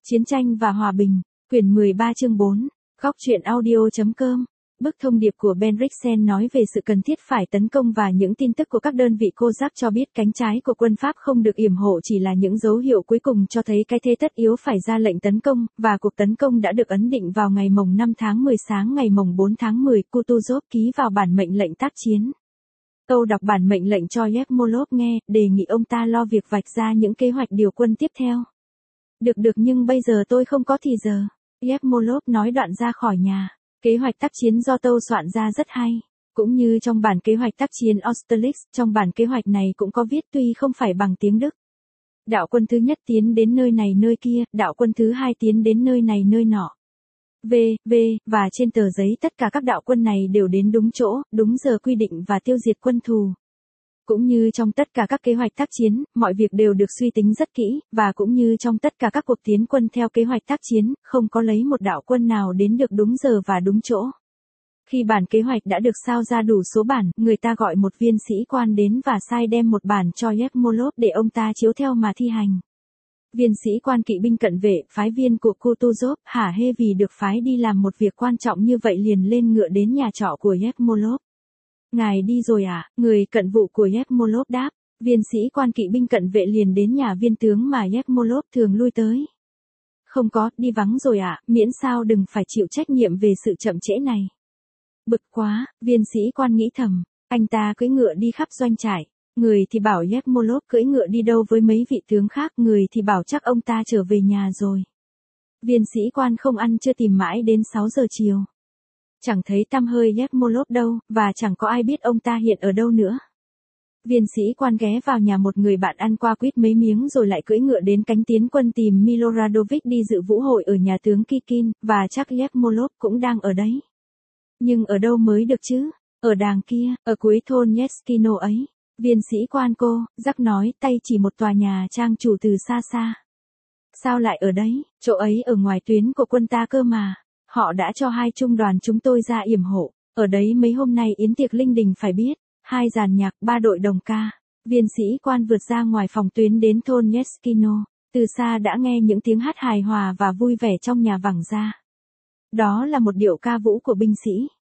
Chiến tranh và hòa bình, quyển 13 chương 4, góc truyện audio.com. Bức thông điệp của Bendrixen nói về sự cần thiết phải tấn công và những tin tức của các đơn vị Cossack cho biết cánh trái của quân Pháp không được yểm hộ chỉ là những dấu hiệu cuối cùng cho thấy cái thế tất yếu phải ra lệnh tấn công, và cuộc tấn công đã được ấn định vào ngày mồng 5 tháng 10 sáng ngày mồng 4 tháng 10, Kutuzov ký vào bản mệnh lệnh tác chiến. Tâu đọc bản mệnh lệnh cho Yermolov nghe, đề nghị ông ta lo việc vạch ra những kế hoạch điều quân tiếp theo. Được nhưng bây giờ tôi không có thì giờ. Yermolov nói đoạn ra khỏi nhà. Kế hoạch tác chiến do Tâu soạn ra rất hay. Cũng như trong bản kế hoạch tác chiến Austerlitz, trong bản kế hoạch này cũng có viết tuy không phải bằng tiếng Đức. Đạo quân thứ nhất tiến đến nơi này nơi kia, đạo quân thứ hai tiến đến nơi này nơi nọ. Và trên tờ giấy tất cả các đạo quân này đều đến đúng chỗ, đúng giờ quy định và tiêu diệt quân thù. Cũng như trong tất cả các kế hoạch tác chiến, mọi việc đều được suy tính rất kỹ, và cũng như trong tất cả các cuộc tiến quân theo kế hoạch tác chiến, không có lấy một đạo quân nào đến được đúng giờ và đúng chỗ. Khi bản kế hoạch đã được sao ra đủ số bản, người ta gọi một viên sĩ quan đến và sai đem một bản cho Yermolov để ông ta chiếu theo mà thi hành. Viên sĩ quan kỵ binh cận vệ, phái viên của Kutuzov, hả hê vì được phái đi làm một việc quan trọng như vậy liền lên ngựa đến nhà trọ của Yermolov. Ngài đi rồi à? Người cận vụ của Yermolov đáp. Viên sĩ quan kỵ binh cận vệ liền đến nhà viên tướng mà Yermolov thường lui tới. Không có, đi vắng rồi à, miễn sao đừng phải chịu trách nhiệm về sự chậm trễ này. Bực quá, viên sĩ quan nghĩ thầm, anh ta cưỡi ngựa đi khắp doanh trại. Người thì bảo Yermolov cưỡi ngựa đi đâu với mấy vị tướng khác, người thì bảo chắc ông ta trở về nhà rồi. Viên sĩ quan không ăn chưa tìm mãi đến 6 giờ chiều. Chẳng thấy tăm hơi Yermolov đâu, và chẳng có ai biết ông ta hiện ở đâu nữa. Viên sĩ quan ghé vào nhà một người bạn ăn qua quýt mấy miếng rồi lại cưỡi ngựa đến cánh tiến quân tìm Miloradovich đi dự vũ hội ở nhà tướng Kikin, và chắc Yermolov cũng đang ở đấy. Nhưng ở đâu mới được chứ? Ở đàng kia, ở cuối thôn Yeskino ấy. Viên sĩ quan Jack nói, tay chỉ một tòa nhà trang chủ từ xa xa. Sao lại ở đấy? Chỗ ấy ở ngoài tuyến của quân ta cơ mà. Họ đã cho 2 trung đoàn chúng tôi ra yểm hộ. Ở đấy mấy hôm nay yến tiệc linh đình phải biết. 2 dàn nhạc, 3 đội đồng ca. Viên sĩ quan vượt ra ngoài phòng tuyến đến thôn Yeskino. Từ xa đã nghe những tiếng hát hài hòa và vui vẻ trong nhà vẳng ra. Đó là một điệu ca vũ của binh sĩ.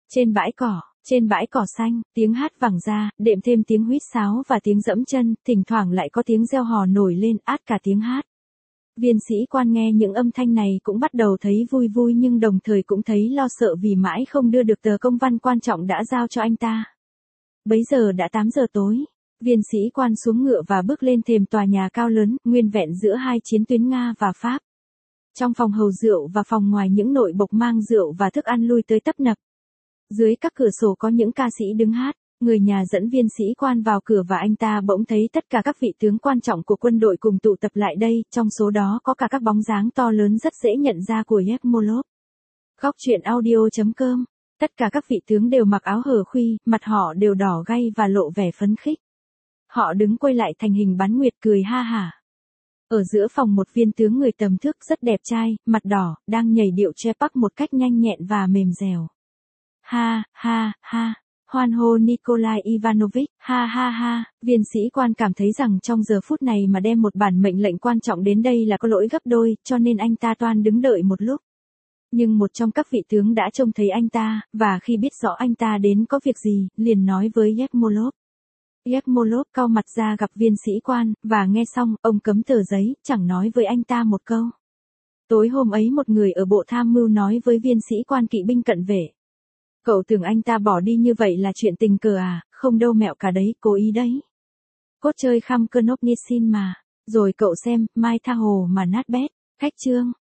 Trên bãi cỏ xanh, tiếng hát vẳng ra, đệm thêm tiếng huýt sáo và tiếng dẫm chân, thỉnh thoảng lại có tiếng reo hò nổi lên át cả tiếng hát. Viên sĩ quan nghe những âm thanh này cũng bắt đầu thấy vui nhưng đồng thời cũng thấy lo sợ vì mãi không đưa được tờ công văn quan trọng đã giao cho anh ta. Bấy giờ đã 8 giờ tối. Viên sĩ quan xuống ngựa và bước lên thềm tòa nhà cao lớn, nguyên vẹn giữa 2 chiến tuyến Nga và Pháp. Trong phòng hầu rượu và phòng ngoài những nội bộc mang rượu và thức ăn lui tới tấp nập. Dưới các cửa sổ có những ca sĩ đứng hát. Người nhà dẫn viên sĩ quan vào cửa và anh ta bỗng thấy tất cả các vị tướng quan trọng của quân đội cùng tụ tập lại đây, trong số đó có cả các bóng dáng to lớn rất dễ nhận ra của Yermolov. Góc truyện audio.com. Tất cả các vị tướng đều mặc áo hở khuy, mặt họ đều đỏ gay và lộ vẻ phấn khích. Họ đứng quay lại thành hình bán nguyệt cười ha hả. Ở giữa phòng một viên tướng người tầm thước rất đẹp trai, mặt đỏ, đang nhảy điệu Chepak một cách nhanh nhẹn và mềm dẻo. Ha, ha, ha. Hoan hô Nikolai Ivanovich, ha ha ha, viên sĩ quan cảm thấy rằng trong giờ phút này mà đem một bản mệnh lệnh quan trọng đến đây là có lỗi gấp đôi, cho nên anh ta toan đứng đợi một lúc. Nhưng một trong các vị tướng đã trông thấy anh ta, và khi biết rõ anh ta đến có việc gì, liền nói với Yermolov. Yermolov cau mặt ra gặp viên sĩ quan, và nghe xong, ông cấm tờ giấy, chẳng nói với anh ta một câu. Tối hôm ấy một người ở bộ tham mưu nói với viên sĩ quan kỵ binh cận vệ. Cậu tưởng anh ta bỏ đi như vậy là chuyện tình cờ à, không đâu mẹo cả đấy, cố ý đấy. Cốt chơi khăm Knopnisin mà, rồi cậu xem, Mai tha hồ mà nát bét, khách trương.